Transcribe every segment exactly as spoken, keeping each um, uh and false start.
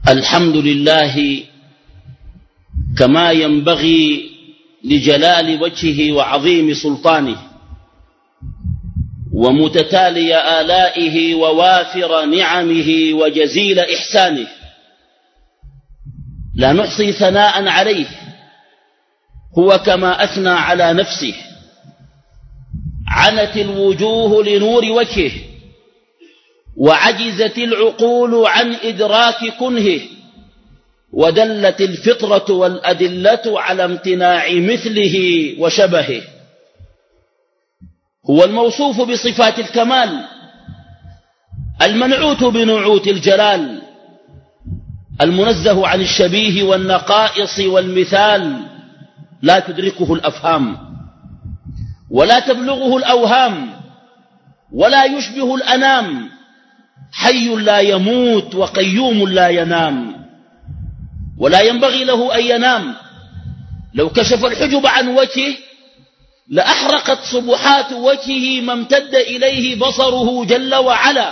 الحمد لله كما ينبغي لجلال وجهه وعظيم سلطانه ومتتالي آلائه ووافر نعمه وجزيل إحسانه، لا نحصي ثناء عليه، هو كما أثنى على نفسه. عنت الوجوه لنور وجهه وعجزت العقول عن إدراك كنهه، ودلت الفطرة والأدلة على امتناع مثله وشبهه. هو الموصوف بصفات الكمال، المنعوت بنعوت الجلال، المنزه عن الشبيه والنقائص والمثال، لا تدركه الأفهام ولا تبلغه الأوهام ولا يشبه الأنام، حي لا يموت وقيوم لا ينام، ولا ينبغي له أن ينام. لو كشف الحجب عن وجهه لأحرقت صبحات وجهه ما امتد إليه بصره جل وعلا.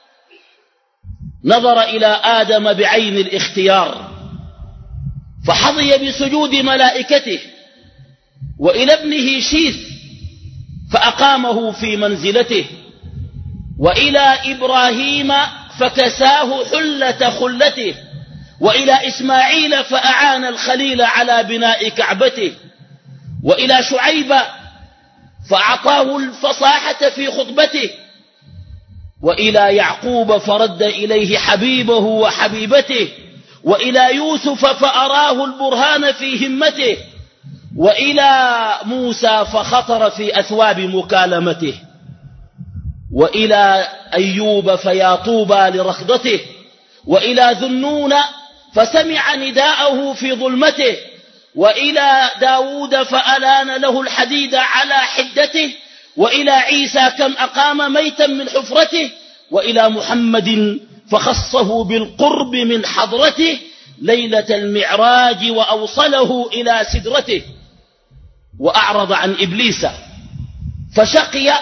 نظر إلى آدم بعين الاختيار فحظي بسجود ملائكته، وإلى ابنه شيث فأقامه في منزلته، وإلى إبراهيم فكساه حلة خلته، وإلى إسماعيل فأعان الخليل على بناء كعبته، وإلى شعيب فأعطاه الفصاحة في خطبته، وإلى يعقوب فرد إليه حبيبه وحبيبته، وإلى يوسف فأراه البرهان في همته، وإلى موسى فخطر في أثواب مكالمته، وإلى أيوب فيا طوبى لرخضته، وإلى ذنون فسمع نداءه في ظلمته، وإلى داود فألان له الحديد على حدته، وإلى عيسى كم أقام ميتا من حفرته، وإلى محمد فخصه بالقرب من حضرته ليلة المعراج وأوصله إلى سدرته. وأعرض عن إبليس فشقي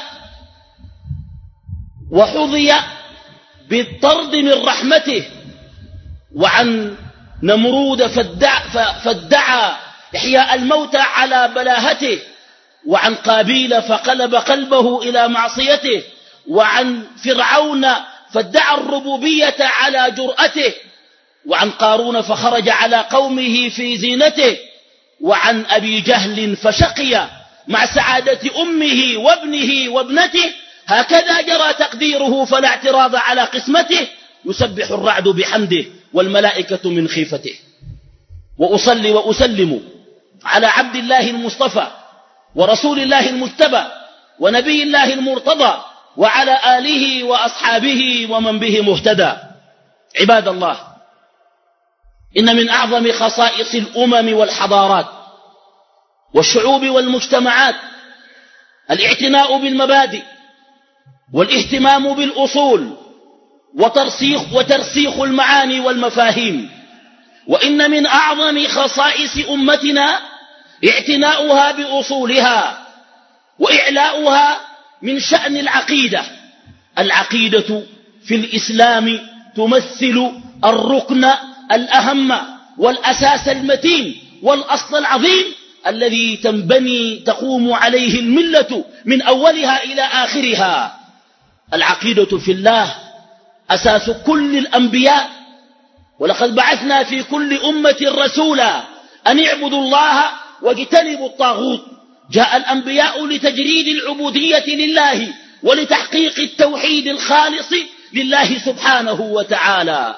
وحظي بالطرد من رحمته، وعن نمرود فادعى, فادعى إحياء الموتى على بلاهته، وعن قابيل فقلب قلبه إلى معصيته، وعن فرعون فادعى الربوبية على جرأته، وعن قارون فخرج على قومه في زينته، وعن أبي جهل فشقي مع سعادة أمه وابنه وابنته. هكذا جرى تقديره فلا اعتراض على قسمته، يسبح الرعد بحمده والملائكة من خيفته. وأصلي وأسلم على عبد الله المصطفى ورسول الله المجتبى ونبي الله المرتضى، وعلى آله وأصحابه ومن به مهتدى. عباد الله، إن من أعظم خصائص الأمم والحضارات والشعوب والمجتمعات الاعتناء بالمبادئ والاهتمام بالأصول وترسيخ, وترسيخ المعاني والمفاهيم. وإن من أعظم خصائص أمتنا اعتناؤها بأصولها وإعلاؤها من شأن العقيدة. العقيدة في الإسلام تمثل الركن الأهم والأساس المتين والأصل العظيم الذي تنبني تقوم عليه الملة من أولها إلى آخرها. العقيدة في الله أساس كل الأنبياء، ولقد بعثنا في كل أمة رسولا أن اعبدوا الله واجتنبوا الطاغوت. جاء الأنبياء لتجريد العبودية لله ولتحقيق التوحيد الخالص لله سبحانه وتعالى.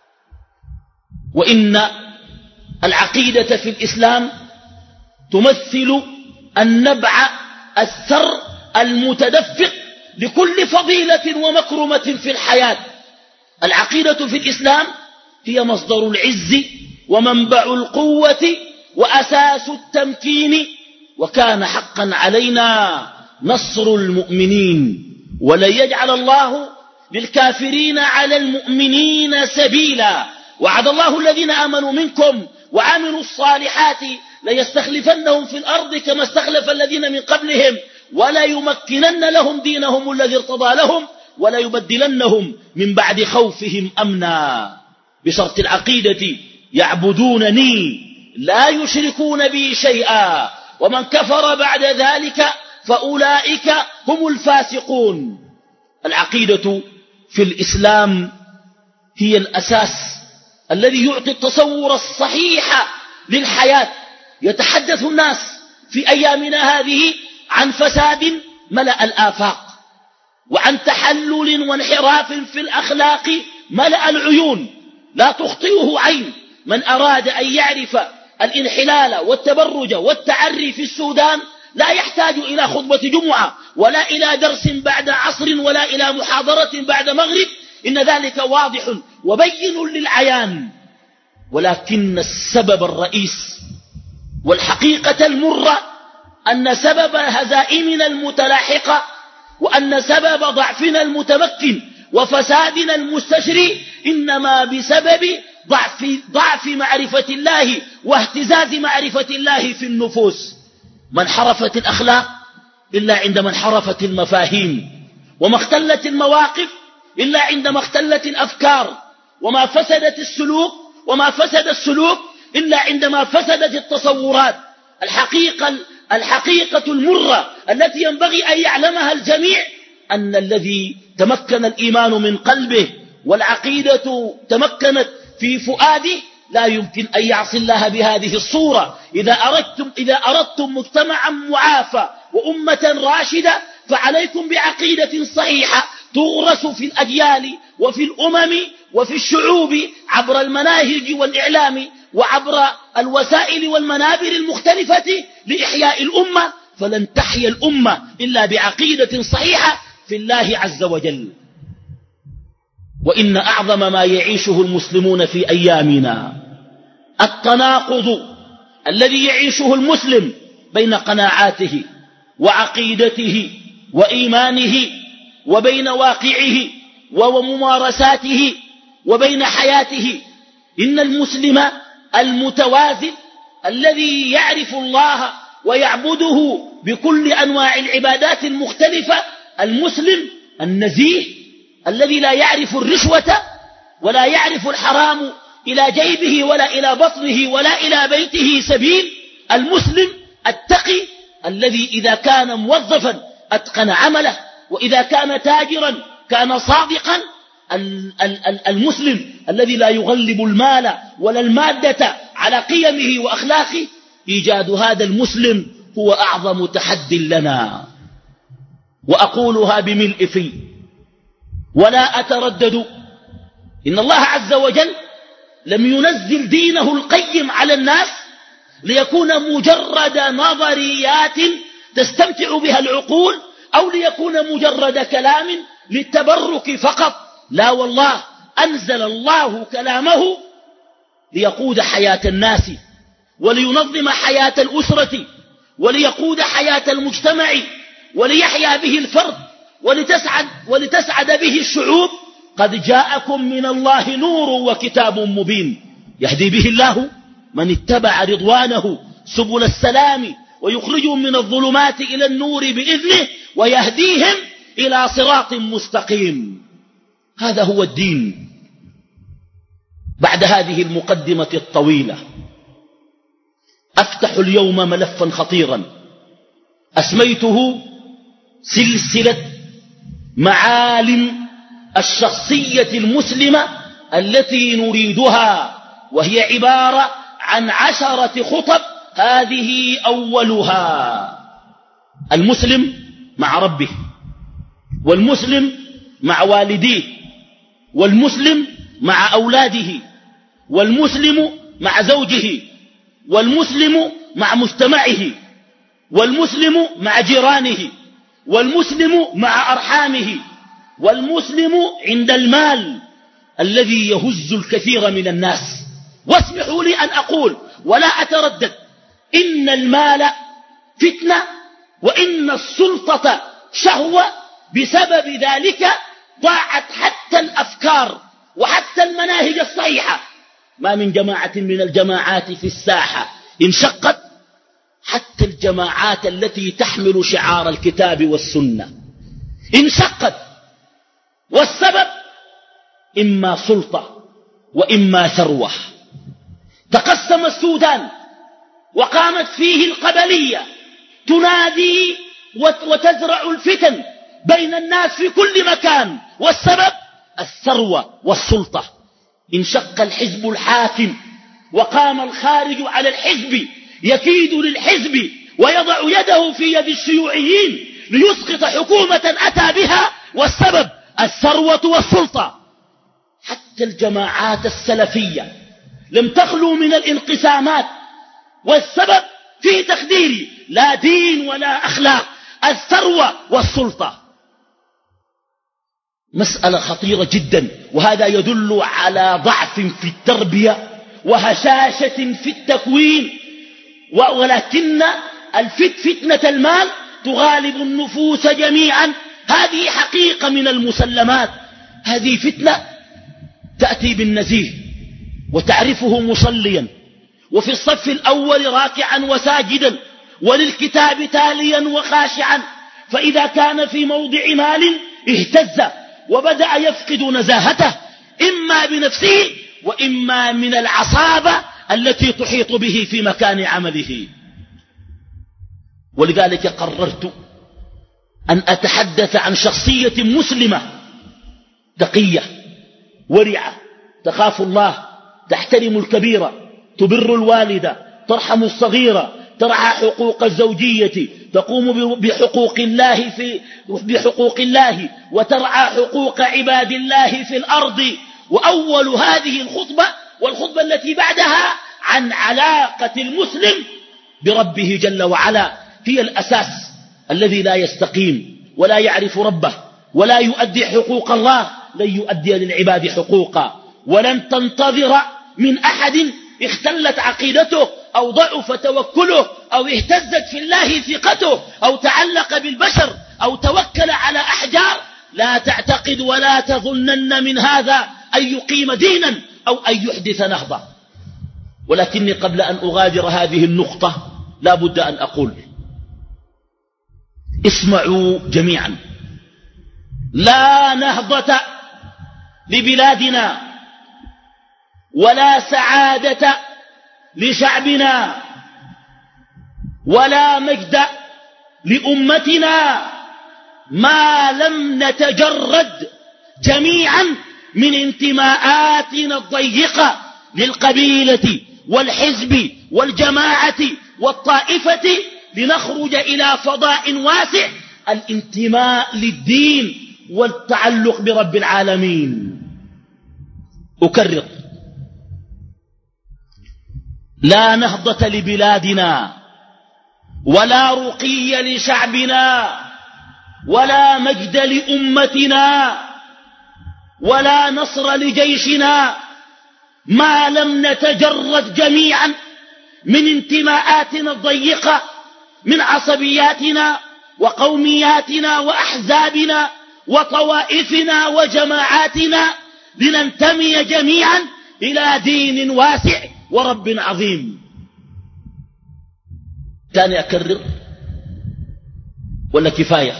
وإن العقيدة في الإسلام تمثل النبع السر المتدفق لكل فضيلة ومكرمة في الحياة. العقيدة في الإسلام هي مصدر العز ومنبع القوة وأساس التمكين، وكان حقا علينا نصر المؤمنين، ولن يجعل الله للكافرين على المؤمنين سبيلا. وعد الله الذين آمنوا منكم وعملوا الصالحات ليستخلفنهم في الأرض كما استخلف الذين من قبلهم ولا يمكنن لهم دينهم الذي ارتضى لهم ولا يبدلنهم من بعد خوفهم أمنا. بشرط العقيدة يعبدونني لا يشركون بي شيئا ومن كفر بعد ذلك فأولئك هم الفاسقون. العقيدة في الإسلام هي الأساس الذي يعطي التصور الصحيح للحياة. يتحدث الناس في أيامنا هذه عن فساد ملأ الآفاق، وعن تحلل وانحراف في الأخلاق ملأ العيون لا تخطئه عين. من أراد أن يعرف الانحلال والتبرج والتعري في السودان لا يحتاج إلى خطبة جمعة ولا إلى درس بعد عصر ولا إلى محاضرة بعد مغرب، إن ذلك واضح وبين للعيان. ولكن السبب الرئيس والحقيقة المرة أن سبب هزائمنا المتلاحقة وأن سبب ضعفنا المتمكن وفسادنا المستشري إنما بسبب ضعف, ضعف معرفة الله واهتزاز معرفة الله في النفوس. ما انحرفت الأخلاق إلا عندما انحرفت المفاهيم، وما اختلت المواقف إلا عندما اختلت الأفكار، وما فسدت السلوك وما فسد السلوك إلا عندما فسدت التصورات. الحقيقة, الحقيقة المرة التي ينبغي أن يعلمها الجميع أن الذي تمكن الإيمان من قلبه والعقيدة تمكنت في فؤاده لا يمكن أن يعصي الله بهذه الصورة. إذا أردتم, إذا أردتم مجتمعا معافى وأمة راشدة فعليكم بعقيدة صحيحة تغرس في الأجيال وفي الأمم وفي الشعوب عبر المناهج والإعلام وعبر الوسائل والمنابر المختلفة لإحياء الأمة. فلن تحيا الأمة إلا بعقيدة صحيحة في الله عز وجل. وإن أعظم ما يعيشه المسلمون في أيامنا التناقض الذي يعيشه المسلم بين قناعاته وعقيدته وإيمانه وبين واقعه وممارساته وبين حياته. إن المسلم المتوازن الذي يعرف الله ويعبده بكل أنواع العبادات المختلفة، المسلم النزيه الذي لا يعرف الرشوة ولا يعرف الحرام إلى جيبه ولا إلى بطنه ولا إلى بيته سبيل، المسلم التقي الذي إذا كان موظفا أتقن عمله، وإذا كان تاجرا كان صادقا، المسلم الذي لا يغلب المال ولا المادة على قيمه وأخلاقه. إيجاد هذا المسلم هو أعظم تحدي لنا، وأقولها بملء في ولا أتردد. إن الله عز وجل لم ينزل دينه القيم على الناس ليكون مجرد نظريات تستمتع بها العقول أو ليكون مجرد كلام للتبرك فقط. لا والله، أنزل الله كلامه ليقود حياة الناس ولينظم حياة الأسرة وليقود حياة المجتمع وليحيا به الفرد ولتسعد, ولتسعد به الشعوب. قد جاءكم من الله نور وكتاب مبين يهدي به الله من اتبع رضوانه سبل السلام ويخرجهم من الظلمات إلى النور بإذنه ويهديهم إلى صراط مستقيم. هذا هو الدين. بعد هذه المقدمة الطويلة أفتح اليوم ملفا خطيرا أسميته سلسلة معالم الشخصية المسلمة التي نريدها، وهي عبارة عن عشرة خطب. هذه أولها: المسلم مع ربه، والمسلم مع والديه، والمسلم مع أولاده، والمسلم مع زوجه، والمسلم مع مجتمعه، والمسلم مع جيرانه، والمسلم مع أرحامه، والمسلم عند المال الذي يهز الكثير من الناس. واسمحوا لي أن أقول ولا أتردد: إن المال فتنة، وإن السلطة شهوة. بسبب ذلك ضاعت حتى الأفكار وحتى المناهج الصحيحة. ما من جماعة من الجماعات في الساحة انشقت، حتى الجماعات التي تحمل شعار الكتاب والسنة انشقت. والسبب إما سلطة وإما ثروة. تقسم السودان وقامت فيه القبلية تنادي وتزرع الفتن بين الناس في كل مكان، والسبب الثروة والسلطة. انشق الحزب الحاكم وقام الخارج على الحزب يكيد للحزب ويضع يده في يد الشيوعيين ليسقط حكومة أتى بها، والسبب الثروة والسلطة. حتى الجماعات السلفية لم تخلو من الانقسامات، والسبب في تقديري لا دين ولا أخلاق، الثروة والسلطة. مسألة خطيرة جدا، وهذا يدل على ضعف في التربية وهشاشة في التكوين، ولكن الفت فتنة المال تغالب النفوس جميعا. هذه حقيقة من المسلمات. هذه فتنة تأتي بالنزيه وتعرفه مصليا وفي الصف الأول راكعا وساجدا وللكتاب تاليا وخاشعا، فإذا كان في موضع مال اهتز وبدأ يفقد نزاهته إما بنفسه وإما من العصابة التي تحيط به في مكان عمله. ولذلك قررت أن أتحدث عن شخصية مسلمة تقية ورعة تخاف الله، تحترم الكبيرة، تبر الوالدة، ترحم الصغيرة، ترعى حقوق الزوجية، تقوم بحقوق الله في بحقوق الله وترعى حقوق عباد الله في الأرض. وأول هذه الخطبة والخطبة التي بعدها عن علاقة المسلم بربه جل وعلا، هي الأساس الذي لا يستقيم ولا يعرف ربه ولا يؤدي حقوق الله لن يؤدي للعباد حقوقا. ولن تنتظر من أحد اختلت عقيدته أو ضعف توكله أو اهتزت في الله ثقته أو تعلق بالبشر أو توكل على أحجار، لا تعتقد ولا تظنن من هذا أن يقيم دينا أو أن يحدث نهضة. ولكني قبل أن أغادر هذه النقطة لا بد أن أقول: اسمعوا جميعا، لا نهضة لبلادنا ولا سعادة لشعبنا ولا مجد لأمتنا ما لم نتجرد جميعا من انتماءاتنا الضيقة للقبيلة والحزب والجماعة والطائفة، لنخرج إلى فضاء واسع، الانتماء للدين والتعلق برب العالمين. أكرر: لا نهضة لبلادنا ولا رقي لشعبنا ولا مجد لأمتنا ولا نصر لجيشنا ما لم نتجرد جميعا من انتماءاتنا الضيقة، من عصبياتنا وقومياتنا وأحزابنا وطوائفنا وجماعاتنا، لننتمي جميعا إلى دين واسع ورب عظيم. تاني أكرر ولا كفاية؟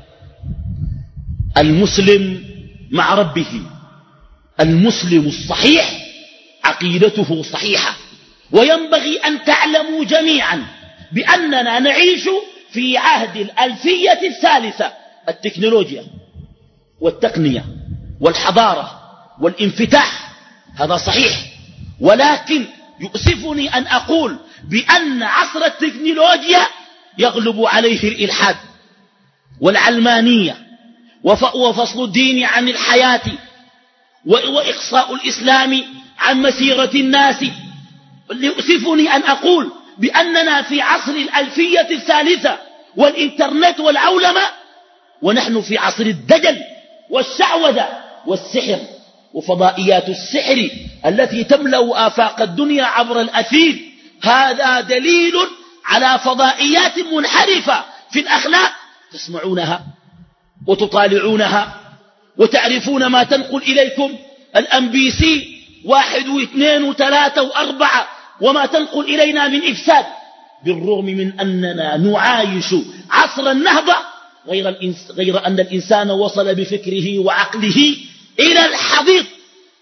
المسلم مع ربه، المسلم الصحيح عقيدته صحيحة. وينبغي أن تعلموا جميعا بأننا نعيش في عهد الألفية الثالثة، التكنولوجيا والتقنية والحضارة والانفتاح، هذا صحيح. ولكن يؤسفني أن أقول بأن عصر التكنولوجيا يغلب عليه الإلحاد والعلمانية وفصل الدين عن الحياة وإقصاء الإسلام عن مسيرة الناس. يؤسفني أن أقول بأننا في عصر الألفية الثالثة والإنترنت والعولمة، ونحن في عصر الدجل والشعوذة والسحر وفضائيات السحر التي تملأ آفاق الدنيا عبر الأثير. هذا دليل على فضائيات منحرفة في الأخلاق تسمعونها وتطالعونها وتعرفون ما تنقل إليكم الأم بي سي واحد واثنين وثلاثة وأربعة وما تنقل إلينا من إفساد، بالرغم من أننا نعايش عصر النهضة، غير, الإنس غير أن الإنسان وصل بفكره وعقله إلى الحضيض.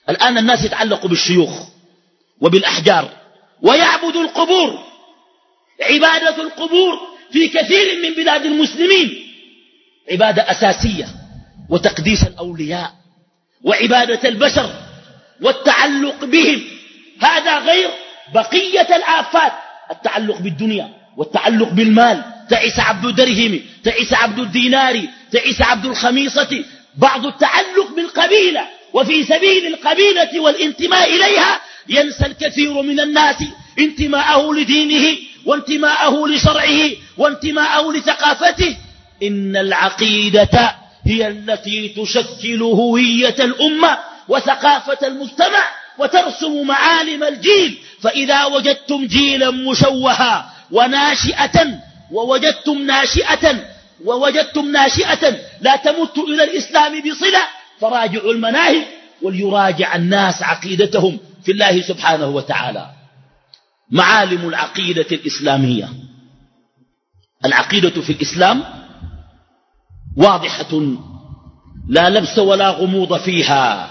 الآن الناس يتعلقوا بالشيوخ وبالأحجار ويعبدوا القبور. عبادة القبور في كثير من بلاد المسلمين عبادة أساسية، وتقديس الأولياء وعبادة البشر والتعلق بهم، هذا غير بقية الآفات، التعلق بالدنيا والتعلق بالمال. تعس عبد الدرهم، تعس عبد الدينار، تعس عبد الخميصة. بعض التعلق بالقبيلة وفي سبيل القبيلة والانتماء إليها ينسى الكثير من الناس انتماءه لدينه وانتماءه لشرعه وانتماءه لثقافته. إن العقيدة هي التي تشكل هوية الأمة وثقافة المجتمع وترسم معالم الجيل. فإذا وجدتم جيلا مشوها وناشئة ووجدتم ناشئة ووجدتم ناشئة لا تمت إلى الإسلام بصلة فراجعوا المناهج وليراجع الناس عقيدتهم في الله سبحانه وتعالى. معالم العقيدة الإسلامية. العقيدة في الإسلام واضحة لا لبس ولا غموض فيها.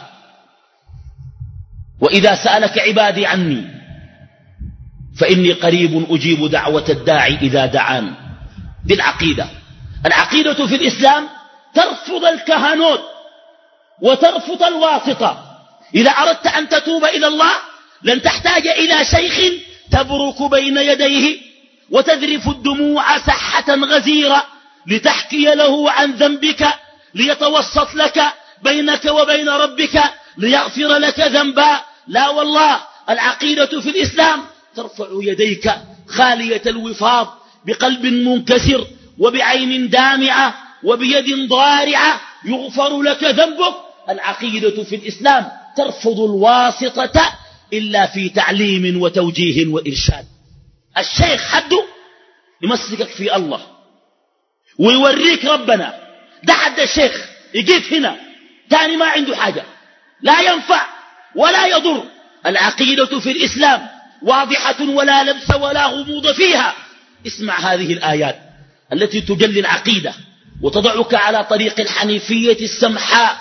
وإذا سألك عبادي عني فإني قريب أجيب دعوة الداعي إذا دعان. دي العقيدة. العقيدة في الإسلام ترفض الكهنوت وترفض الواسطة. إذا أردت أن تتوب إلى الله لن تحتاج إلى شيخ تبرك بين يديه وتذرف الدموع سحة غزيرة لتحكي له عن ذنبك ليتوسط لك بينك وبين ربك ليغفر لك ذنبا. لا والله، العقيدة في الإسلام ترفع يديك خالية الوفاض بقلب منكسر وبعين دامعة وبيد ضارعة يغفر لك ذنبك. العقيدة في الإسلام ترفض الواسطة إلا في تعليم وتوجيه وإرشاد. الشيخ حده يمسكك في الله ويوريك ربنا، ده حد الشيخ يجيب هنا تاني ما عنده حاجة، لا ينفع ولا يضر. العقيدة في الإسلام واضحة ولا لبس ولا غموض فيها. اسمع هذه الآيات التي تجلي العقيدة وتضعك على طريق الحنيفية السمحاء.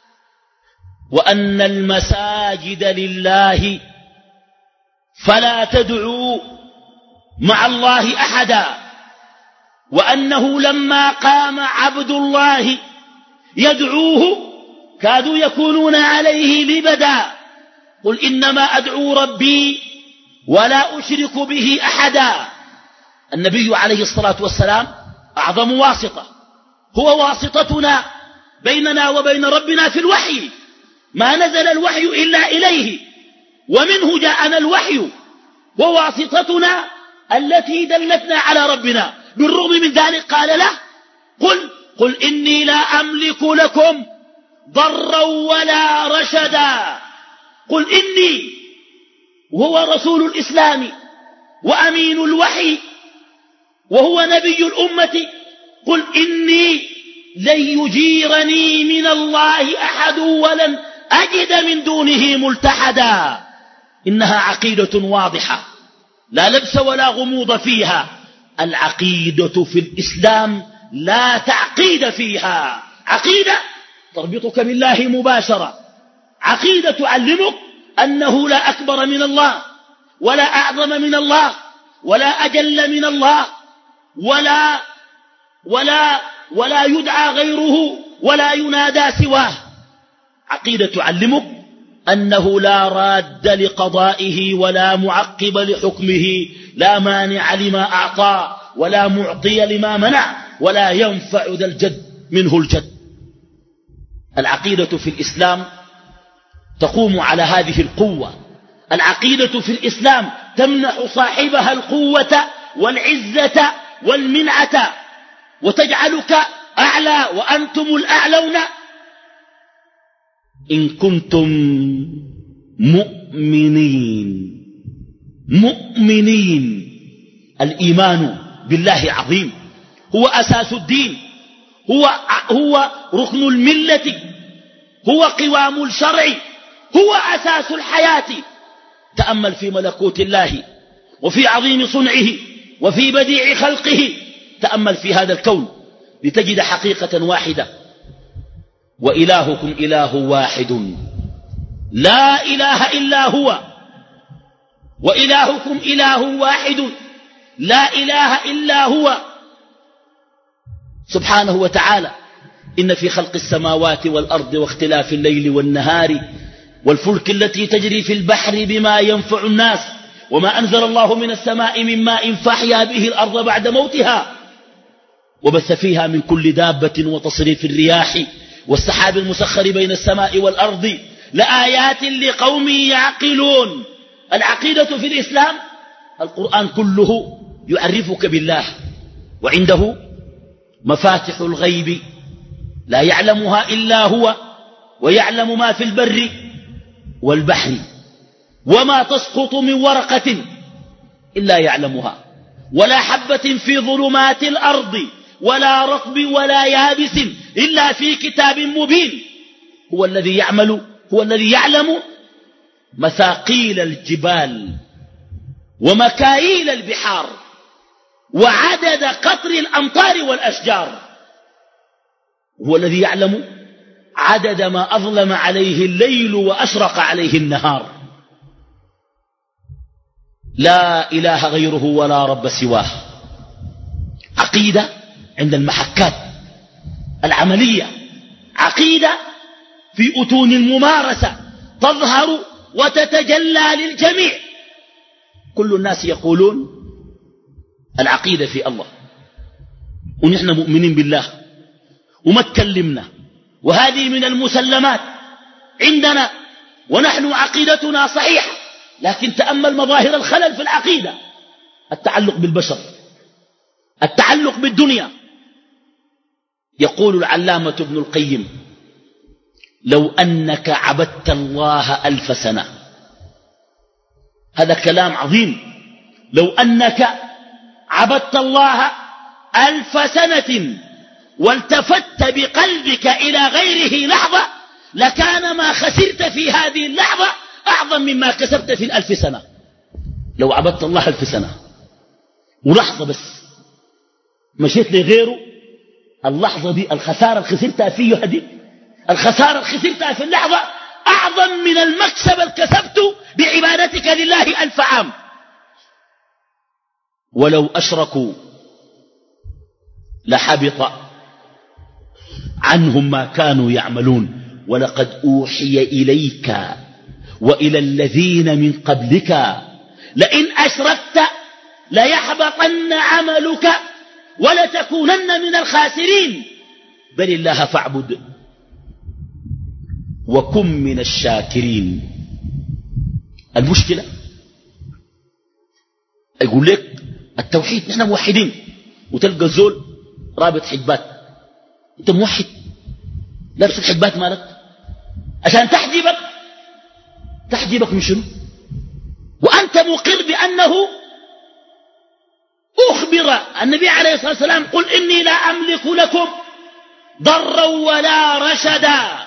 وأن المساجد لله فلا تدعوا مع الله أحدا، وأنه لما قام عبد الله يدعوه كادوا يكونون عليه لبدا. قل إنما أدعو ربي ولا أشرك به أحدا. النبي عليه الصلاة والسلام أعظم واسطة، هو واسطتنا بيننا وبين ربنا في الوحي. ما نزل الوحي إلا إليه ومنه جاءنا الوحي، وواسطتنا التي دلتنا على ربنا. بالرغم من ذلك قال له قل قل إني لا أملك لكم ضرا ولا رشدا. قل إني، وهو رسول الإسلام وأمين الوحي وهو نبي الأمة، قل إني لن يجيرني من الله أحد ولن أجد من دونه ملتحدا. إنها عقيدة واضحة لا لبس ولا غموض فيها. العقيدة في الإسلام لا تعقيد فيها. عقيدة تربطك بالله مباشرة، عقيدة تعلمك أنه لا أكبر من الله ولا أعظم من الله ولا أجل من الله ولا ولا ولا يدعى غيره ولا ينادى سواه. عقيدة تعلمك أنه لا راد لقضائه ولا معقب لحكمه، لا مانع لما أعطى ولا معطي لما منع ولا ينفع ذا الجد منه الجد. العقيدة في الإسلام تقوم على هذه القوة. العقيدة في الإسلام تمنح صاحبها القوة والعزة والمنعة وتجعلك أعلى وأنتم الأعلون إن كنتم مؤمنين. مؤمنين. الإيمان بالله عظيم، هو أساس الدين، هو, هو ركن الملة، هو قوام الشرع، هو أساس الحياة. تأمل في ملكوت الله وفي عظيم صنعه وفي بديع خلقه. تأمل في هذا الكون لتجد حقيقة واحدة: وإلهكم إله واحد لا إله إلا هو وإلهكم إله واحد لا إله إلا هو سبحانه وتعالى. إن في خلق السماوات والأرض واختلاف الليل والنهار والفلك التي تجري في البحر بما ينفع الناس وما أنزل الله من السماء من ماء فأحيا به الأرض بعد موتها وبث فيها من كل دابة وتصريف الرياح والسحاب المسخر بين السماء والأرض لآيات لقوم يعقلون. العقيدة في الإسلام القرآن كله يعرفك بالله، وعنده مفاتح الغيب لا يعلمها إلا هو، ويعلم ما في البر والبحر، وما تسقط من ورقة إلا يعلمها، ولا حبة في ظلمات الأرض ولا رطب ولا يابس إلا في كتاب مبين. هو الذي يعمل هو الذي يعلم مثاقيل الجبال ومكاييل البحار وعدد قطر الأمطار والأشجار. هو الذي يعلم عدد ما أظلم عليه الليل وأشرق عليه النهار. لا إله غيره ولا رب سواه. عقيدة عند المحكات العملية، عقيدة في أتون الممارسة تظهر وتتجلى للجميع. كل الناس يقولون العقيدة في الله، ونحن مؤمنين بالله وما تكلمنا، وهذه من المسلمات عندنا، ونحن عقيدتنا صحيحة. لكن تأمل مظاهر الخلل في العقيدة: التعلق بالبشر، التعلق بالدنيا. يقول العلامة ابن القيم: لو أنك عبدت الله ألف سنة. هذا كلام عظيم. لو أنك عبدت الله ألف سنة والتفت بقلبك إلى غيره لحظة لكان ما خسرت في هذه اللحظة أعظم مما كسبت في الألف سنة. لو عبدت الله ألف سنة ولحظة بس مشيت لغيره، اللحظة دي الخسارة الخسرتها فيه هذه، الخسارة الخسرتها في اللحظة أعظم من المكسب الكسبت بعبادتك لله ألف عام. ولو أشركوا لحبط عنهم ما كانوا يعملون ولقد أوحي إليك وإلى الذين من قبلك لئن أشركت ليحبطن عملك ولتكونن من الخاسرين بل الله فاعبد وكن من الشاكرين. المشكلة يقول لك التوحيد، نحن موحدين، وتلقى الزول رابط حجبات. انت موحد لابس الحجبات مالك عشان تحجبك تحجبك من شنو؟ وأنت مقر بأنه أخبر النبي عليه الصلاة والسلام: قل إني لا أملك لكم ضرا ولا رشدا.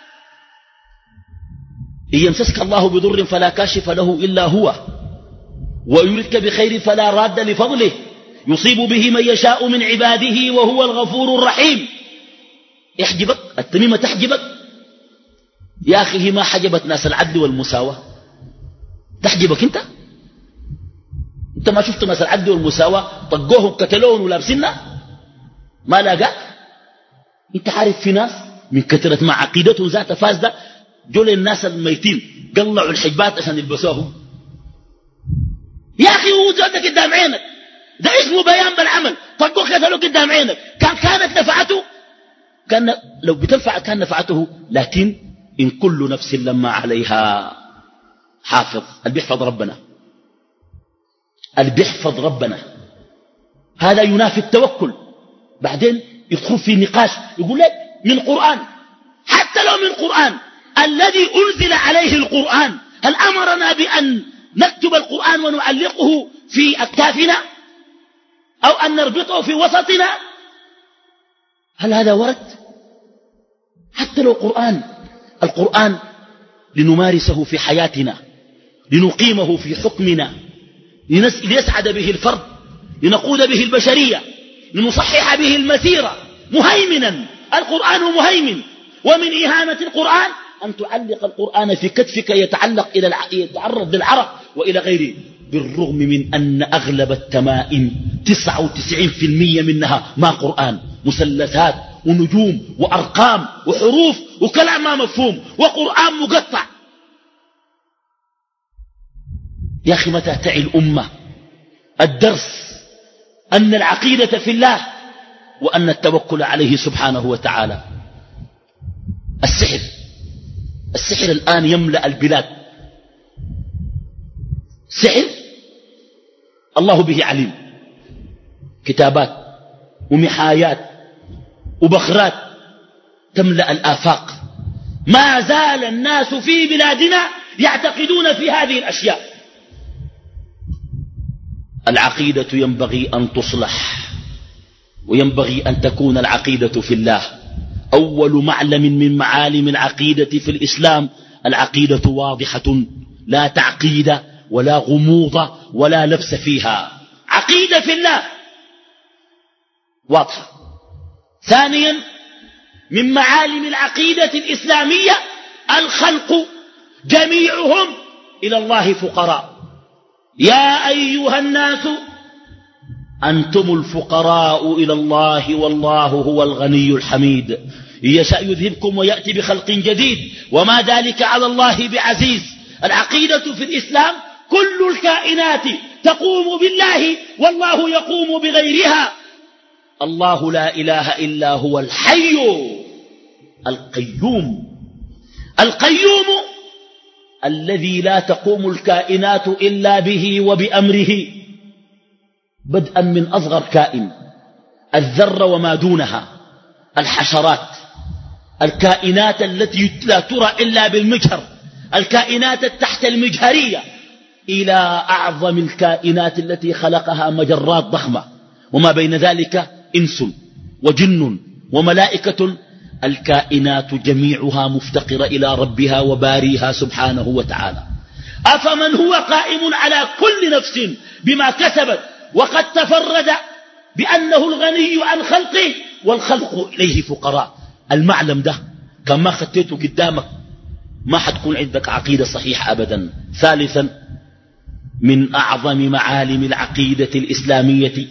إن يمسسك الله بضر فلا كاشف له إلا هو ويردك بخير فلا راد لفضله يصيب به من يشاء من عباده وهو الغفور الرحيم. يحجبك التميمة تحجبك يا أخي، ما حجبت ناس العدل والمساواة تحجبك انت؟ انت ما شفت ناس العدل والمساواة طقوهم قتلوهم ولابسنا ما لاقاك؟ انت عارف في ناس من كثرة ما عقيدتهم ذات فاسدة جول الناس الميتين قلعوا الحجبات عشان يلبسوهم. يا أخي هو ذاتك قدام عينك، ده اسمه بيان بالعمل. طقوه قتلوه قدام عينك، كان كانت نفعته، كان لو بتنفع كان نفعته. لكن إن كل نفس لما عليها حافظ، اللي بيحفظ ربنا، اللي بيحفظ ربنا هذا ينافي التوكل. بعدين يدخل في نقاش يقول لك من قرآن، حتى لو من قرآن الذي أنزل عليه القرآن، هل أمرنا بأن نكتب القرآن ونعلقه في أكتافنا أو أن نربطه في وسطنا؟ هل هذا ورد؟ حتى لو قرآن، القرآن لنمارسه في حياتنا، لنقيمه في حكمنا، ليسعد به الفرد، لنقود به البشرية، لنصحح به المسيرة. مهيمنا، القرآن مهيمن. ومن إهانة القرآن أن تعلق القرآن في كتفك يتعلق إلى الع... يتعرض للعرق وإلى غيره، بالرغم من أن أغلب التمائم تسعة وتسعين بالمئة منها ما قرآن، مثلثات ونجوم وأرقام وحروف وكلام ما مفهوم وقرآن مقطع. يا أخي متى تعي الأمة الدرس أن العقيدة في الله وأن التوكل عليه سبحانه وتعالى. السحر السحر الآن يملأ البلاد، سحر الله به عليم، كتابات ومحايات وبخرات تملأ الآفاق. ما زال الناس في بلادنا يعتقدون في هذه الأشياء. العقيدة ينبغي أن تصلح، وينبغي أن تكون العقيدة في الله. أول معلم من معالم العقيدة في الإسلام العقيدة واضحة، لا تعقيد ولا غموض ولا لبس فيها، عقيدة في الله واضحة. ثانيا من معالم العقيدة الإسلامية الخلق جميعهم إلى الله فقراء. يا أيها الناس أنتم الفقراء إلى الله والله هو الغني الحميد، يشاء يذهبكم ويأتي بخلق جديد وما ذلك على الله بعزيز. العقيدة في الإسلام كل الكائنات تقوم بالله والله يقوم بغيرها. الله لا إله إلا هو الحي القيوم، القيوم الذي لا تقوم الكائنات إلا به وبأمره، بدءا من أصغر كائن الذرة وما دونها، الحشرات، الكائنات التي لا ترى إلا بالمجهر، الكائنات التحت المجهرية، إلى أعظم الكائنات التي خلقها مجرات ضخمة، وما بين ذلك إنس وجن وملائكة. الكائنات جميعها مفتقرة إلى ربها وباريها سبحانه وتعالى. أفمن هو قائم على كل نفس بما كسبت وقد تفرد بأنه الغني عن خلقه والخلق إليه فقراء. المعلم ده كان ما خطيته قدامك ما حتكون عندك عقيدة صحيحة أبدا. ثالثا من أعظم معالم العقيدة الإسلامية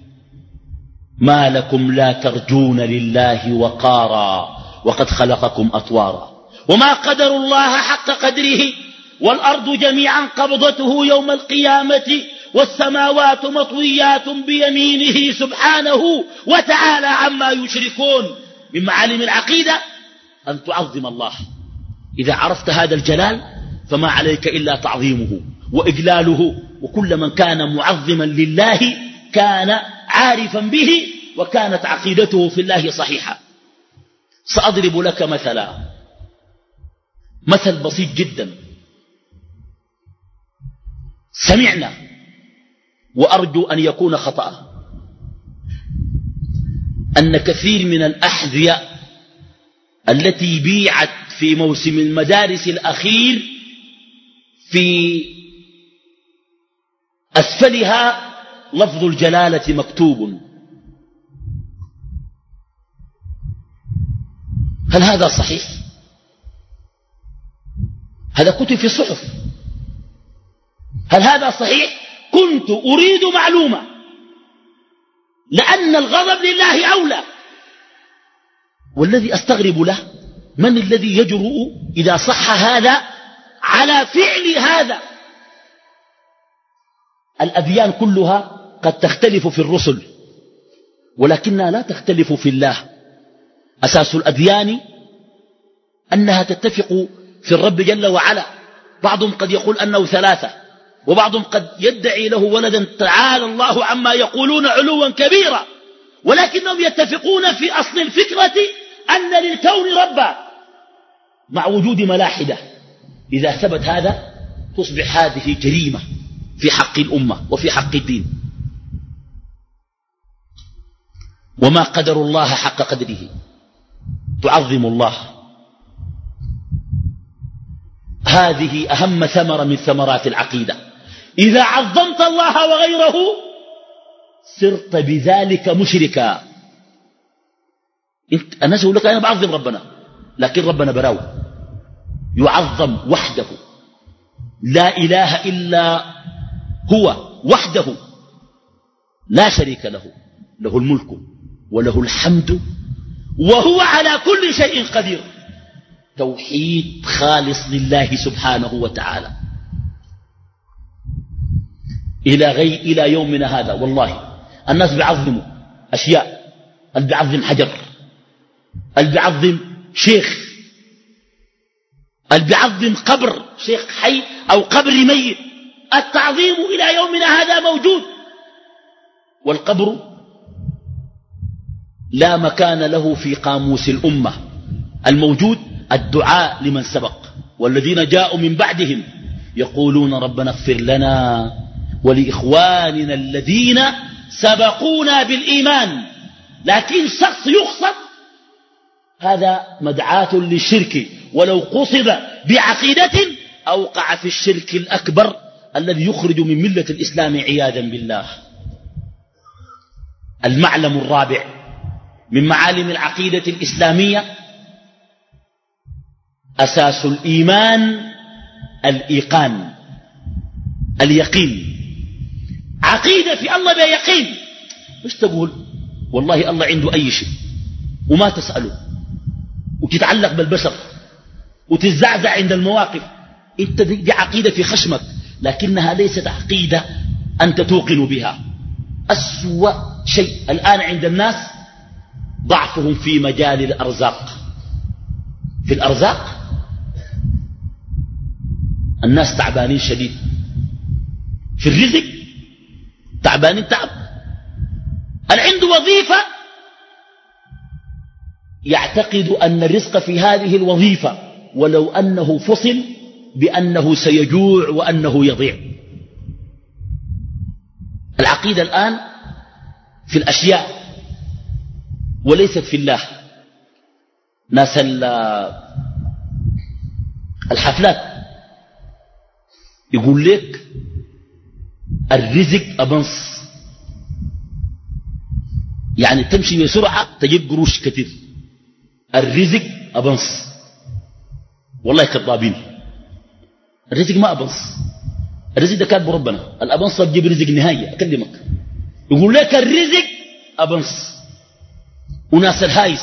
ما لكم لا ترجون لله وقارا وقد خلقكم أطوارا وما قدر الله حق قدره والأرض جميعا قبضته يوم القيامة والسماوات مطويات بيمينه سبحانه وتعالى عما يشركون. من معالم العقيدة أن تعظم الله. إذا عرفت هذا الجلال فما عليك إلا تعظيمه وإجلاله، وكل من كان معظما لله كان عارفا به وكانت عقيدته في الله صحيحة. سأضرب لك مثلا، مثل بسيط جدا. سمعنا وأرجو أن يكون خطأ أن كثير من الأحذية التي بيعت في موسم المدارس الأخير في أسفلها لفظ الجلالة مكتوب. هل هذا صحيح؟ هذا كتب في الصحف. هل هذا صحيح؟ كنت أريد معلومة، لأن الغضب لله أولى. والذي أستغرب له من الذي يجرؤ إذا صح هذا على فعل هذا؟ الأديان كلها قد تختلف في الرسل ولكنها لا تختلف في الله. أساس الأديان أنها تتفق في الرب جل وعلا. بعضهم قد يقول أنه ثلاثة، وبعضهم قد يدعي له ولدا، تعالى الله عما يقولون علوا كبيرا، ولكنهم يتفقون في أصل الفكرة أن للكون ربا مع وجود ملاحدة. إذا ثبت هذا تصبح هذه جريمة في حق الأمة وفي حق الدين. وما قدر الله حق قدره، تعظم الله. هذه أهم ثمرة من ثمرات العقيدة. إذا عظمت الله وغيره صرت بذلك مشركا. انت أنا أقول لك أنا بعظم ربنا، لكن ربنا براو يعظم وحده، لا إله إلا هو وحده لا شريك له، له الملك وله الحمد وهو على كل شيء قدير. توحيد خالص لله سبحانه وتعالى. إلى غي إلى يومنا هذا والله الناس بيعظموا أشياء، اللي بيعظم حجر، اللي بيعظم شيخ، اللي بيعظم قبر شيخ حي أو قبر ميت. التعظيم إلى يومنا هذا موجود، والقبر لا مكان له في قاموس الأمة. الموجود الدعاء لمن سبق، والذين جاءوا من بعدهم يقولون ربنا اغفر لنا ولإخواننا الذين سبقونا بالإيمان. لكن شخص يقصد هذا مدعاة للشرك، ولو قصد بعقيدة أوقع في الشرك الأكبر الذي يخرج من ملة الإسلام عياذا بالله. المعلم الرابع من معالم العقيدة الإسلامية أساس الإيمان الإيقان، اليقين. عقيدة في الله بيقين، مش تقول والله الله عنده أي شيء وما تسأله وتتعلق بالبشر وتزعزع عند المواقف. انت دي عقيدة في خشمك، لكنها ليست عقيدة أنت توقن بها. أسوأ شيء الآن عند الناس ضعفهم في مجال الأرزاق. في الأرزاق الناس تعبانين شديد، في الرزق تعبانين تعب. اللي عنده وظيفة يعتقد أن الرزق في هذه الوظيفة، ولو أنه فصل بأنه سيجوع وأنه يضيع. العقيدة الآن في الأشياء وليست في الله. ناس الحفلات يقول لك الرزق أبنص، يعني تمشي بسرعة تجيب قروش كثير. الرزق أبنص، والله كذابين. الرزق ما أبنص، الرزق ده كاتبه ربنا. الأبنص تجيب رزق نهاية. أكلمك يقول لك الرزق أبنص. وناس الهايس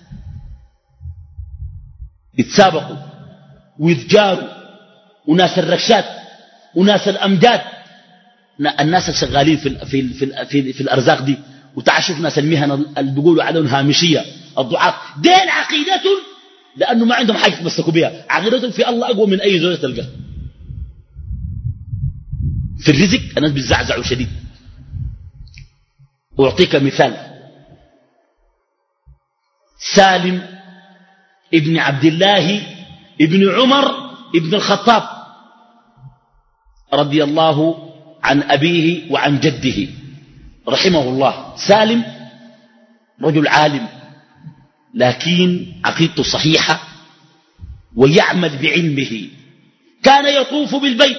يتسابقوا ويتجاروا، وناس الركشات وناس الأمجاد. الناس الشغالين في, ال في, ال في, ال في, ال في الأرزاق دي، وتعال شوف ناس المهن اللي بيقولوا عليهم هامشية الضعاف دين عقيدتهم، لأنه ما عندهم حاجة يتمسكوا بها. عقيدتهم في الله أقوى من أي زوجة تلقى. في الرزق الناس بيزعزعوا شديد. أعطيك مثال. سالم ابن عبد الله ابن عمر ابن الخطاب رضي الله عن أبيه وعن جده رحمه الله. سالم رجل عالم، لكن عقيدته صحيحة ويعمل بعلمه. كان يطوف بالبيت،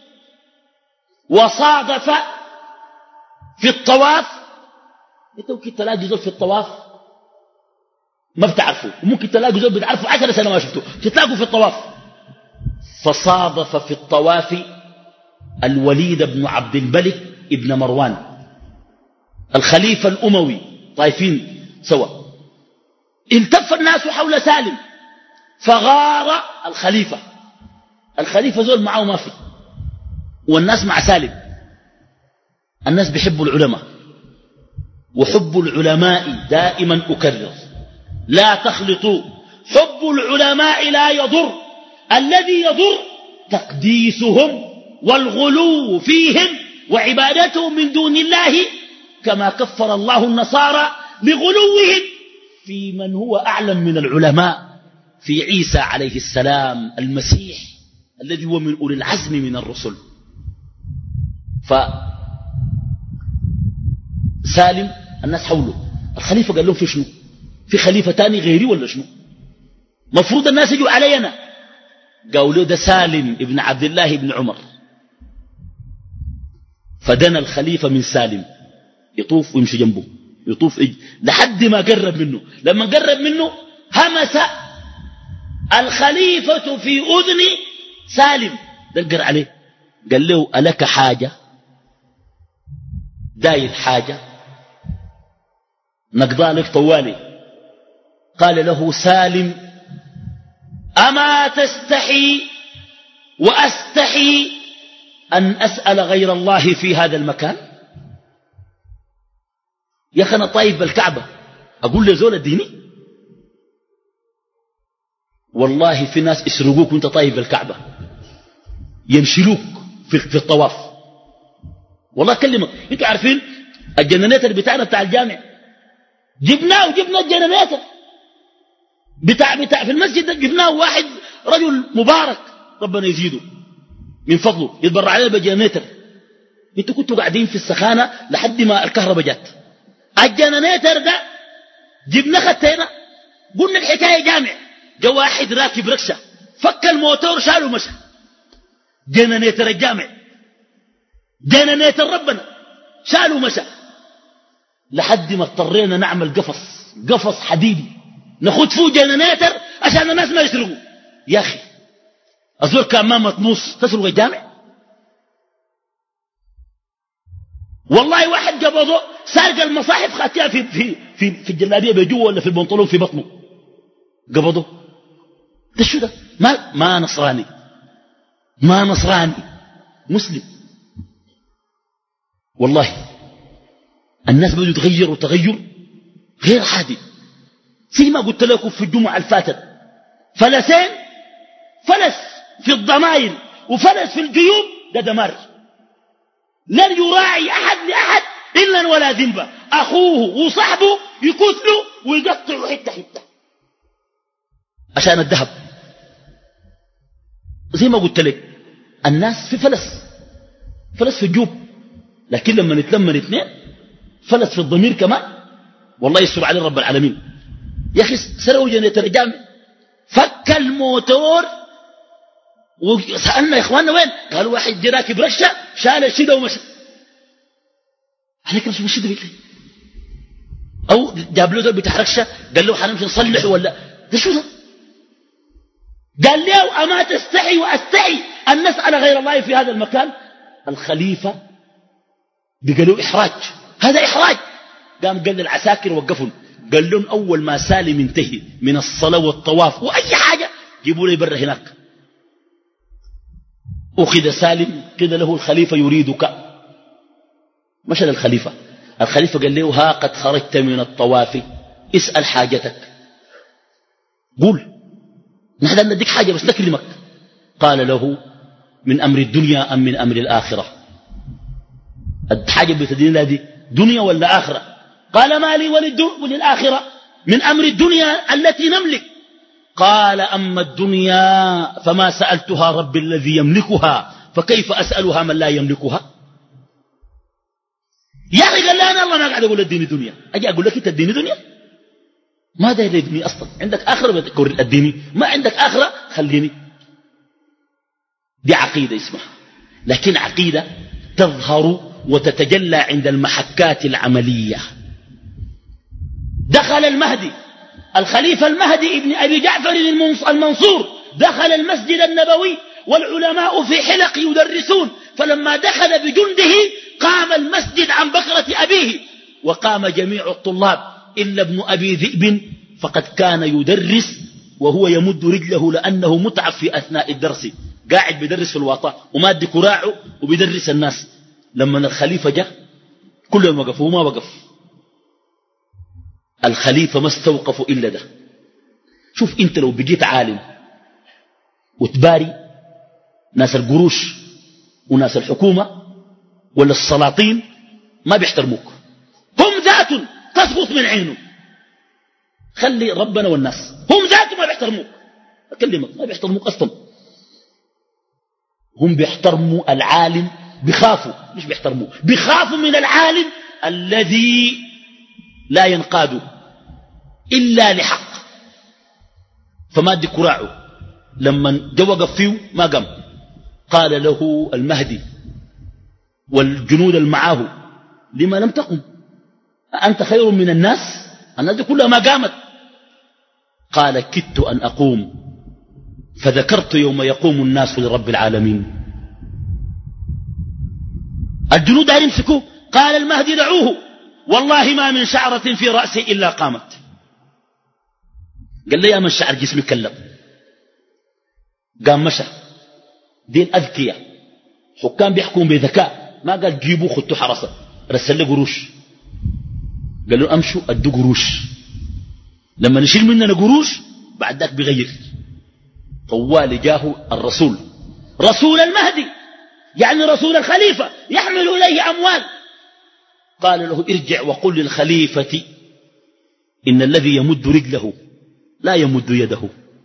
وصادف في الطواف. انت ممكن تلاقي زول في الطواف ما بتعرفه، وممكن تلاقي زول بتعرفه عشر سنة ما شفته، تتلاقوا في الطواف. فصادف في الطواف الوليد بن عبد الملك ابن مروان الخليفة الأموي، طايفين سوا. التف الناس حول سالم فغار الخليفة. الخليفة زول معه ما في، والناس مع سالم. الناس بيحبوا العلماء، وحب العلماء دائما أكرر لا تخلطوا. حب العلماء لا يضر، الذي يضر تقديسهم والغلو فيهم وعبادتهم من دون الله، كما كفر الله النصارى بغلوهم في من هو أعلم من العلماء، في عيسى عليه السلام المسيح الذي هو من أولي العزم من الرسل. فسالم الناس حوله. الخليفة قال لهم في شنو؟ في خليفة تاني غيري ولا شنو؟ مفروض الناس يجوا علينا. قالوا له ده سالم ابن عبد الله ابن عمر. فدنا الخليفة من سالم يطوف ويمشي جنبه، يطوف إج... لحد ما قرب منه. لما قرب منه همس الخليفة في أذن سالم دقر عليه قال له ألك حاجة داير حاجة نقضالك طوالي. قال له سالم أما تستحي وأستحي أن أسأل غير الله في هذا المكان؟ يا أخي أنا طايف بالكعبة أقول له زول الديني؟ والله في ناس يسرقوك وانت طايف بالكعبة ينشلوك في, في الطواف. والله أكلمك انتوا عارفين الجنريتر بتاعنا بتاع الجامع جبناه وجبنا الجنريتر بتاع بتاع في المسجد جبناه واحد رجل مبارك ربنا يزيده من فضله يتبرع علينا بالجنريتر. انتوا كنتوا قاعدين في السخانة لحد ما الكهرباء جات. الجنريتر ده جبنا خدتنا قلنا الحكاية جامع جا واحد راكب ركشة فك الموتور شاله مشى. جنريتر الجامع جنريتر ربنا شاله مشى لحد ما اضطرينا نعمل قفص قفص حديدي نخد فيه جنريتر عشان الناس ما يسرقوا. يا أخي أزور كان ما مطموس تسرق الجامع. والله واحد قبضه سارق المصاحف خاتيها في في في, في الجلابيه بجوه ولا في البنطلون في بطنه قبضه. ده شو ده؟ ما ما نصراني ما نصراني مسلم. والله الناس بدوا يتغيروا تغير غير عادي. زي ما قلت لكم في الجمعة الفاتت فلسين فلس في الضمائر وفلس في الجيوب ده دمار. لن يراعي أحد لأحد إلا ولا ذنبه. أخوه وصحبه يكتلوا ويقطعوا حتة حتة عشان الذهب. زي ما قلت لك الناس في فلس فلس في الجيوب لكن لما نتلمن اثنين فلس في الضمير كمان والله يستر عليه رب العالمين. يا أخي سرقوا جنريتر الجامع فك الموتور وسألنا يا إخواننا وين؟ قالوا واحد جي راكب رشة شال الشدة ومشى. عليك رسول الشدة بيكلي أو جاب له ذول بتاع رشة قال له حنمشي نصلح ولا ده شو ده؟ قال له أما تستحي وأستحي أن نسأل غير الله في هذا المكان؟ الخليفة بقالوا إحراج هذا إحراج. قام قال للعساكر وقفوا قال لهم أول ما سالم ينتهي من الصلاة والطواف وأي حاجة جيبوا لي برا هناك. أخذ سالم قيل له الخليفة يريدك. مشى للخليفة الخليفة قال له ها قد خرجت من الطواف اسأل حاجتك قول نحن نديك حاجة بس نكلمك. قال له من أمر الدنيا أم من أمر الآخرة؟ الحاجة بتدين دي دنيا ولا آخرة؟ قال ما لي وللآخرة من أمر الدنيا التي نملك. قال أما الدنيا فما سألتها رب الذي يملكها فكيف أسألها من لا يملكها؟ يا أخي قال لا أنا الله ما قاعد أقول الدين دنيا أجي أقول لك أنت الدين دنيا ما داير لي أصلا عندك آخرة بتقول الديني ما عندك آخرة خليني. دي عقيدة اسمها لكن عقيدة تظهر وتتجلى عند المحكات العملية. دخل المهدي الخليفة المهدي ابن أبي جعفر المنصور دخل المسجد النبوي والعلماء في حلق يدرسون فلما دخل بجنده قام المسجد عن بكرة أبيه وقام جميع الطلاب إلا ابن أبي ذئب فقد كان يدرس وهو يمد رجله لأنه متعب في أثناء الدرس قاعد بيدرس في الواطة وماد كراعه وبيدرس الناس. لما الخليفة جاء كلهم وقفوا ما وقف الخليفة ما استوقفوا إلا ده. شوف انت لو بقيت عالم وتباري ناس القروش وناس الحكومة ولا السلاطين ما بيحترموك هم ذات تسقط من عينه. خلي ربنا والناس هم ذات ما بيحترموك أكلمك ما بيحترموك أصلا. هم بيحترموا العالم بيخافوا مش بيحترموه بيخافوا من العالم الذي لا ينقاد إلا لحق. فما دي كراعه لما جو وقف فيه ما قام. قال له المهدي والجنود المعاه لما لم تقم أنت خير من الناس؟ الناس دي كلها ما قامت. قال كدت أن أقوم فذكرت يوم يقوم الناس لرب العالمين. الجنود دايرين يمسكوه، قال المهدي دعوه والله ما من شعرة في رأسي إلا قامت. قال لي يا من شعر جسمي كلم، قام مشى. دين أذكية حكام بيحكموا بذكاء، ما قال جيبوا خدتوا حرسة، رسل له قروش، قال له أمشوا أدوا قروش، لما نشيل مننا قروش بعد ذاك بيغير. طوال جاه الرسول، رسول المهدي يعني رسول الخليفة يحمل إليه أموال. قال له ارجع وقل للخليفة إن الذي يمد رجله لا يمد يده.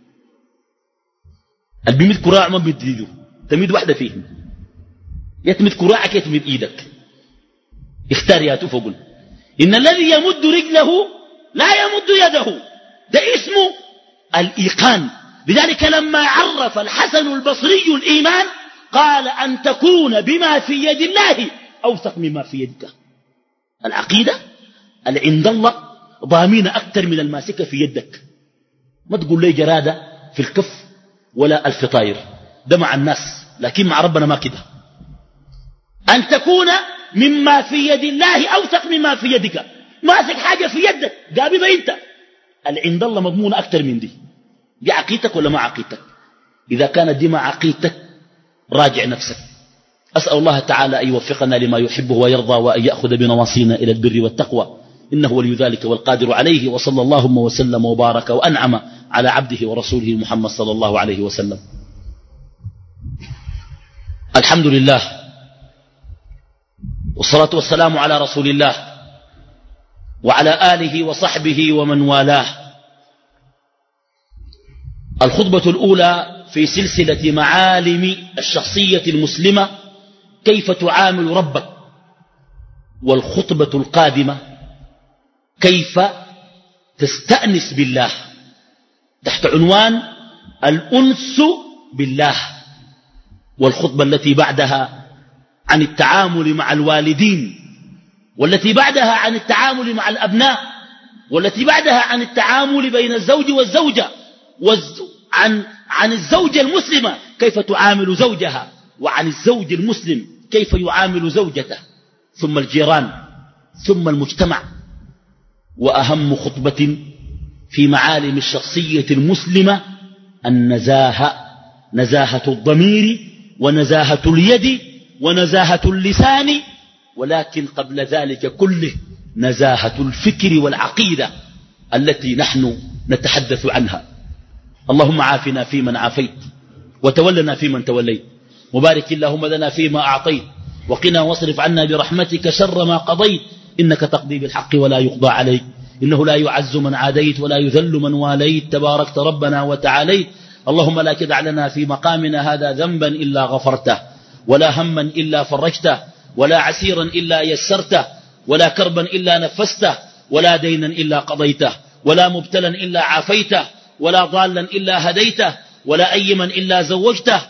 اللي بيمد كراع ما بيمد يده، تمد واحدة فيهم، يتمد كراعك يتمد إيدك، اختار يا تفقل. إن الذي يمد رجله لا يمد يده، ده اسمه الإيقان. لذلك لما عرف الحسن البصري الإيمان قال أن تكون بما في يد الله أوثق مما في يدك. العقيدة اللي عند الله ضامنة أكثر من الماسكة في يدك. ما تقول لي جرادة في الكف ولا الفطاير، ده مع الناس لكن مع ربنا ما كده. أن تكون مما في يد الله أوثق مما في يدك، ماسك حاجة في يدك قابضة أنت، اللي عند الله مضمونة أكثر من دي. دي عقيدتك ولا ما عقيدتك؟ إذا كانت دي ما عقيدتك راجع نفسك. أسأل الله تعالى أن يوفقنا لما يحبه ويرضى، وأن يأخذ بنواصينا إلى البر والتقوى، إنه ولي ذلك والقادر عليه. وصلى اللهم وسلم وبارك وأنعم على عبده ورسوله محمد صلى الله عليه وسلم. الحمد لله والصلاة والسلام على رسول الله وعلى آله وصحبه ومن والاه. الخطبة الأولى في سلسلة معالم الشخصية المسلمة كيف تعامل ربك، والخطبة القادمة كيف تستأنس بالله تحت عنوان الأنس بالله. والخطبة التي بعدها عن التعامل مع الوالدين، والتي بعدها عن التعامل مع الأبناء، والتي بعدها عن التعامل بين الزوج والزوجة، عن عن الزوجة المسلمة كيف تعامل زوجها، وعن الزوج المسلم كيف يعامل زوجته، ثم الجيران، ثم المجتمع. وأهم خطبة في معالم الشخصية المسلمة النزاهة، نزاهة الضمير ونزاهة اليد ونزاهة اللسان، ولكن قبل ذلك كله نزاهة الفكر والعقيدة التي نحن نتحدث عنها. اللهم عافنا فيمن عافيت، وتولنا فيمن توليت، وبارك اللهم لنا فيما أعطيت، وقنا واصرف عنا برحمتك شر ما قضيت، إنك تقضي بالحق ولا يقضى عليك، إنه لا يعز من عاديت ولا يذل من واليت، تباركت ربنا وتعاليت. اللهم لا تدع لنا في مقامنا هذا ذنبا إلا غفرته، ولا هما إلا فرجته، ولا عسيرا إلا يسرته، ولا كربا إلا نفسته، ولا دينا إلا قضيته، ولا مبتلا إلا عافيته، ولا ضالا إلا هديته، ولا أيما إلا زوجته،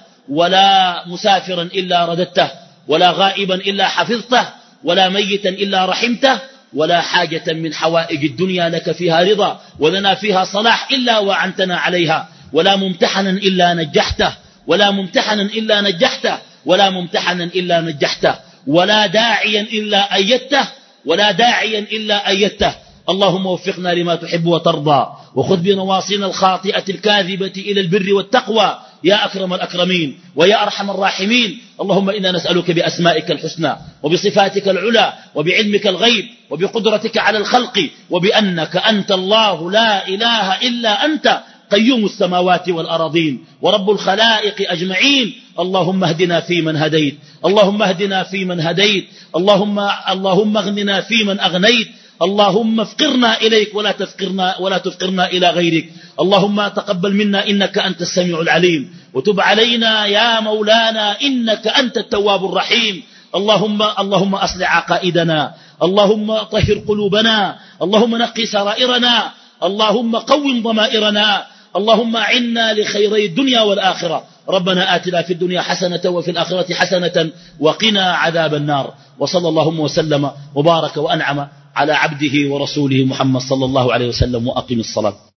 ولا مسافرا إلا رددته، ولا غائبا إلا حفظته، ولا ميتا إلا رحمته، ولا حاجة من حوائج الدنيا لك فيها رضا ولنا فيها صلاح إلا وعنتنا عليها، ولا ممتحنا إلا نجحته، ولا ممتحنا إلا نجحته، ولا ممتحنا إلا نجحته، ولا داعيا إلا أيدته، ولا داعيا إلا أيدته. اللهم وفقنا لما تحب وترضى، وخذ بنواصينا الخاطئة الكاذبة إلى البر والتقوى يا أكرم الأكرمين ويا أرحم الراحمين. اللهم إنا نسألك بأسمائك الحسنى وبصفاتك العلى وبعلمك الغيب وبقدرتك على الخلق، وبأنك أنت الله لا إله إلا أنت قيوم السماوات والأراضين ورب الخلائق أجمعين. اللهم اهدنا فيمن هديت، اللهم اهدنا فيمن هديت، اللهم اللهم اغننا فيمن أغنيت، اللهم افقرنا إليك ولا تفقرنا ولا تفقرنا إلى غيرك. اللهم تقبل منا إنك أنت السميع العليم، وتب علينا يا مولانا إنك أنت التواب الرحيم. اللهم اللهم أصلح عقائدنا، اللهم طهر قلوبنا، اللهم نقي سرائرنا، اللهم قوم ضمائرنا، اللهم أعنا لخيري الدنيا والآخرة. ربنا آتنا في الدنيا حسنة وفي الآخرة حسنة وقنا عذاب النار. وصلى اللهم وسلم وبارك وأنعم على عبده ورسوله محمد صلى الله عليه وسلم. وأقم الصلاة.